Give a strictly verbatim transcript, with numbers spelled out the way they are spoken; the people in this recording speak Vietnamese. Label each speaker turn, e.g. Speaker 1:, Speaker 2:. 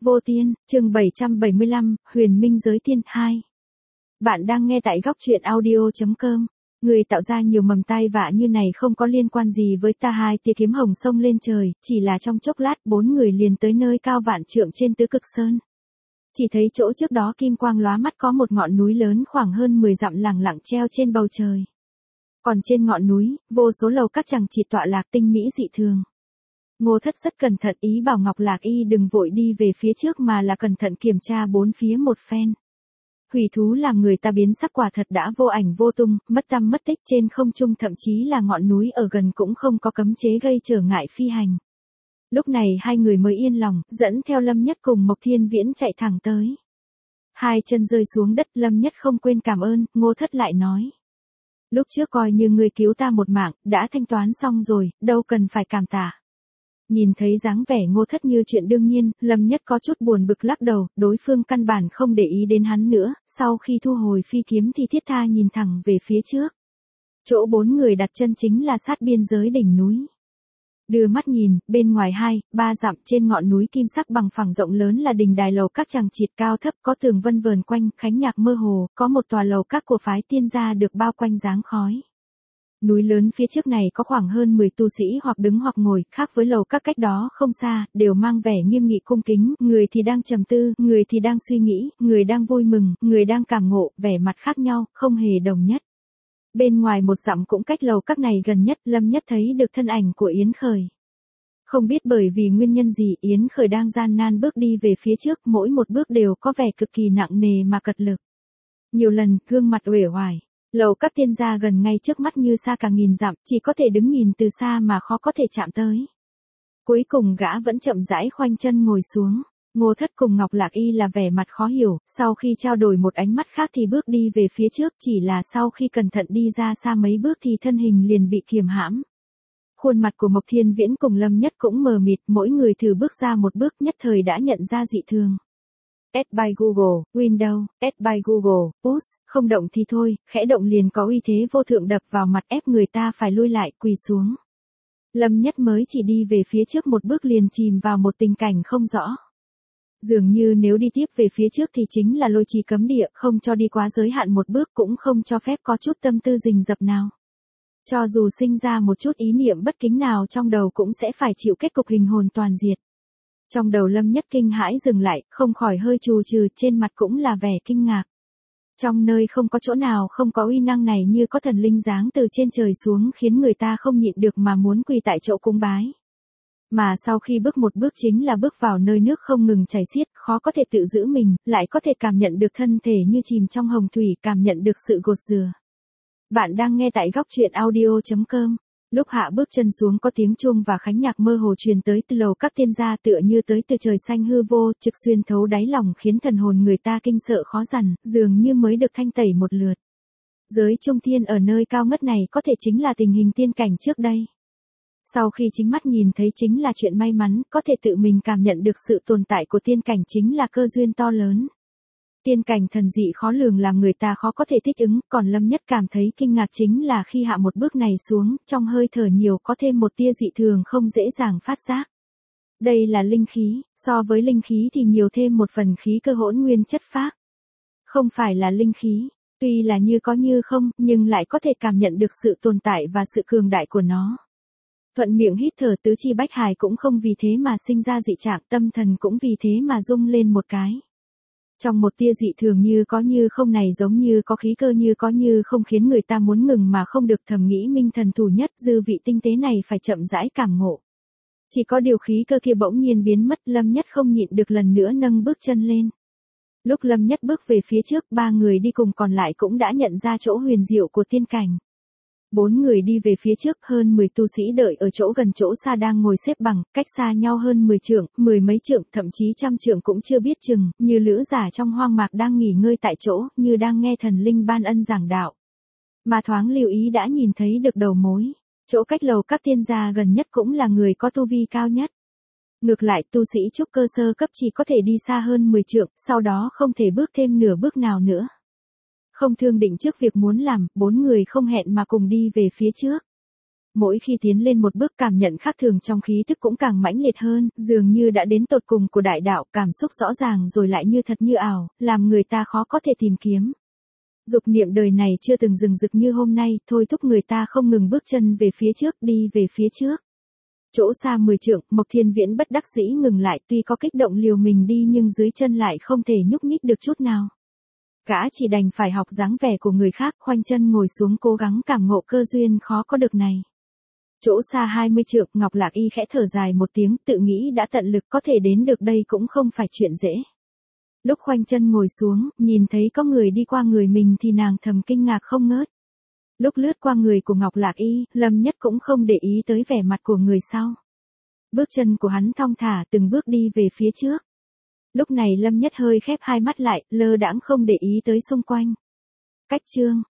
Speaker 1: Vô Tiên, chương bảy trăm bảy mươi lăm, Huyền Minh Giới Tiên hai. Bạn đang nghe tại góc truyện audio.com. Người tạo ra nhiều mầm tai vạ như này không có liên quan gì với ta. Hai tia kiếm hồng sông lên trời, chỉ là trong chốc lát bốn người liền tới nơi cao vạn trượng trên Tứ Cực Sơn. Chỉ thấy chỗ trước đó kim quang lóa mắt có một ngọn núi lớn khoảng hơn mười dặm lẳng lặng treo trên bầu trời. Còn trên ngọn núi, vô số lầu các chằng chịt tọa lạc tinh mỹ dị thường. Ngô Thất rất cẩn thận ý bảo Ngọc Lạc Y đừng vội đi về phía trước mà là cẩn thận kiểm tra bốn phía một phen. Hủy thú làm người ta biến sắc quả thật đã vô ảnh vô tung, mất tăm mất tích trên không trung, thậm chí là ngọn núi ở gần cũng không có cấm chế gây trở ngại phi hành. Lúc này hai người mới yên lòng, dẫn theo Lâm Nhất cùng Mộc Thiên Viễn chạy thẳng tới. Hai chân rơi xuống đất, Lâm Nhất không quên cảm ơn, Ngô Thất lại nói. Lúc trước coi như người cứu ta một mạng, đã thanh toán xong rồi, đâu cần phải cảm tạ. Nhìn thấy dáng vẻ Ngô Thất như chuyện đương nhiên, Lâm Nhất có chút buồn bực lắc đầu, đối phương căn bản không để ý đến hắn nữa, sau khi thu hồi phi kiếm thì thiết tha nhìn thẳng về phía trước. Chỗ bốn người đặt chân chính là sát biên giới đỉnh núi. Đưa mắt nhìn, bên ngoài hai, ba dặm trên ngọn núi kim sắc bằng phẳng rộng lớn là đình đài lầu các chằng chịt cao thấp, có tường vân vờn quanh, khánh nhạc mơ hồ, có một tòa lầu các của phái Tiên gia được bao quanh dáng khói. Núi lớn phía trước này có khoảng hơn mười tu sĩ hoặc đứng hoặc ngồi, khác với lầu các cách đó không xa, đều mang vẻ nghiêm nghị cung kính, người thì đang trầm tư, người thì đang suy nghĩ, người đang vui mừng, người đang cảm ngộ, vẻ mặt khác nhau, không hề đồng nhất. Bên ngoài một dặm cũng cách lầu các này gần nhất, Lâm Nhất thấy được thân ảnh của Yến Khởi. Không biết bởi vì nguyên nhân gì, Yến Khởi đang gian nan bước đi về phía trước, mỗi một bước đều có vẻ cực kỳ nặng nề mà cật lực. Nhiều lần, gương mặt uể oải. Lầu các Tiên gia gần ngay trước mắt như xa cả nghìn dặm, chỉ có thể đứng nhìn từ xa mà khó có thể chạm tới. Cuối cùng gã vẫn chậm rãi khoanh chân ngồi xuống. Ngô Thất cùng Ngọc Lạc Y là vẻ mặt khó hiểu, sau khi trao đổi một ánh mắt khác thì bước đi về phía trước, chỉ là sau khi cẩn thận đi ra xa mấy bước thì thân hình liền bị kiềm hãm. Khuôn mặt của Mộc Thiên Viễn cùng Lâm Nhất cũng mờ mịt, mỗi người thử bước ra một bước nhất thời đã nhận ra dị thường. Add by Google, Windows, Add by Google, Push, không động thì thôi, khẽ động liền có uy thế vô thượng đập vào mặt ép người ta phải lui lại, quỳ xuống. Lâm Nhất mới chỉ đi về phía trước một bước liền chìm vào một tình cảnh không rõ. Dường như nếu đi tiếp về phía trước thì chính là lôi trì cấm địa, không cho đi quá giới hạn một bước, cũng không cho phép có chút tâm tư rình rập nào. Cho dù sinh ra một chút ý niệm bất kính nào trong đầu cũng sẽ phải chịu kết cục hình hồn toàn diệt. Trong đầu Lâm Nhất kinh hãi dừng lại, không khỏi hơi trù trừ, trên mặt cũng là vẻ kinh ngạc. Trong nơi không có chỗ nào không có uy năng này, như có thần linh giáng từ trên trời xuống, khiến người ta không nhịn được mà muốn quỳ tại chỗ cúng bái. Mà sau khi bước một bước chính là bước vào nơi nước không ngừng chảy xiết, khó có thể tự giữ mình, lại có thể cảm nhận được thân thể như chìm trong hồng thủy, cảm nhận được sự gột rửa. Bạn đang nghe tại góc truyện audio.com. Lúc hạ bước chân xuống có tiếng chuông và khánh nhạc mơ hồ truyền tới từ lầu các Tiên gia, tựa như tới từ trời xanh hư vô, trực xuyên thấu đáy lòng, khiến thần hồn người ta kinh sợ khó dằn, dường như mới được thanh tẩy một lượt. Giới trung thiên ở nơi cao ngất này có thể chính là tình hình tiên cảnh trước đây. Sau khi chính mắt nhìn thấy chính là chuyện may mắn, có thể tự mình cảm nhận được sự tồn tại của tiên cảnh chính là cơ duyên to lớn. Tiên cảnh thần dị khó lường làm người ta khó có thể thích ứng, còn Lâm Nhất cảm thấy kinh ngạc chính là khi hạ một bước này xuống, trong hơi thở nhiều có thêm một tia dị thường không dễ dàng phát giác. Đây là linh khí, so với linh khí thì nhiều thêm một phần khí cơ hỗn nguyên chất phác. Không phải là linh khí, tuy là như có như không, nhưng lại có thể cảm nhận được sự tồn tại và sự cường đại của nó. Thuận miệng hít thở, tứ chi bách hải cũng không vì thế mà sinh ra dị trạng, tâm thần cũng vì thế mà rung lên một cái. Trong một tia dị thường như có như không này, giống như có khí cơ như có như không, khiến người ta muốn ngừng mà không được, thầm nghĩ minh thần thủ nhất, dư vị tinh tế này phải chậm rãi cảm ngộ. Chỉ có điều khí cơ kia bỗng nhiên biến mất, Lâm Nhất không nhịn được lần nữa nâng bước chân lên. Lúc Lâm Nhất bước về phía trước, ba người đi cùng còn lại cũng đã nhận ra chỗ huyền diệu của tiên cảnh. Bốn người đi về phía trước, hơn mười tu sĩ đợi ở chỗ gần chỗ xa đang ngồi xếp bằng, cách xa nhau hơn mười trượng, mười mấy trượng, thậm chí trăm trượng cũng chưa biết chừng, như lữ giả trong hoang mạc đang nghỉ ngơi tại chỗ, như đang nghe thần linh ban ân giảng đạo. Mà thoáng lưu ý đã nhìn thấy được đầu mối, chỗ cách lầu các Tiên gia gần nhất cũng là người có tu vi cao nhất. Ngược lại tu sĩ trúc cơ sơ cấp chỉ có thể đi xa hơn mười trượng, sau đó không thể bước thêm nửa bước nào nữa. Không thương định trước việc muốn làm, bốn người không hẹn mà cùng đi về phía trước. Mỗi khi tiến lên một bước cảm nhận khác thường trong khí thức cũng càng mãnh liệt hơn, dường như đã đến tột cùng của đại đạo, cảm xúc rõ ràng rồi lại như thật như ảo, làm người ta khó có thể tìm kiếm. Dục niệm đời này chưa từng rừng rực như hôm nay, thôi thúc người ta không ngừng bước chân về phía trước, đi về phía trước. Chỗ xa mười trượng, Mộc Thiên Viễn bất đắc dĩ ngừng lại, tuy có kích động liều mình đi nhưng dưới chân lại không thể nhúc nhích được chút nào. Gã chỉ đành phải học dáng vẻ của người khác, khoanh chân ngồi xuống cố gắng cảm ngộ cơ duyên khó có được này. Chỗ xa hai mươi trượng, Ngọc Lạc Y khẽ thở dài một tiếng, tự nghĩ đã tận lực có thể đến được đây cũng không phải chuyện dễ. Lúc khoanh chân ngồi xuống, nhìn thấy có người đi qua người mình thì nàng thầm kinh ngạc không ngớt. Lúc lướt qua người của Ngọc Lạc Y, Lâm Nhất cũng không để ý tới vẻ mặt của người sau. Bước chân của hắn thong thả từng bước đi về phía trước. Lúc này Lâm Nhất hơi khép hai mắt lại, lơ đãng không để ý tới xung quanh. Cách chương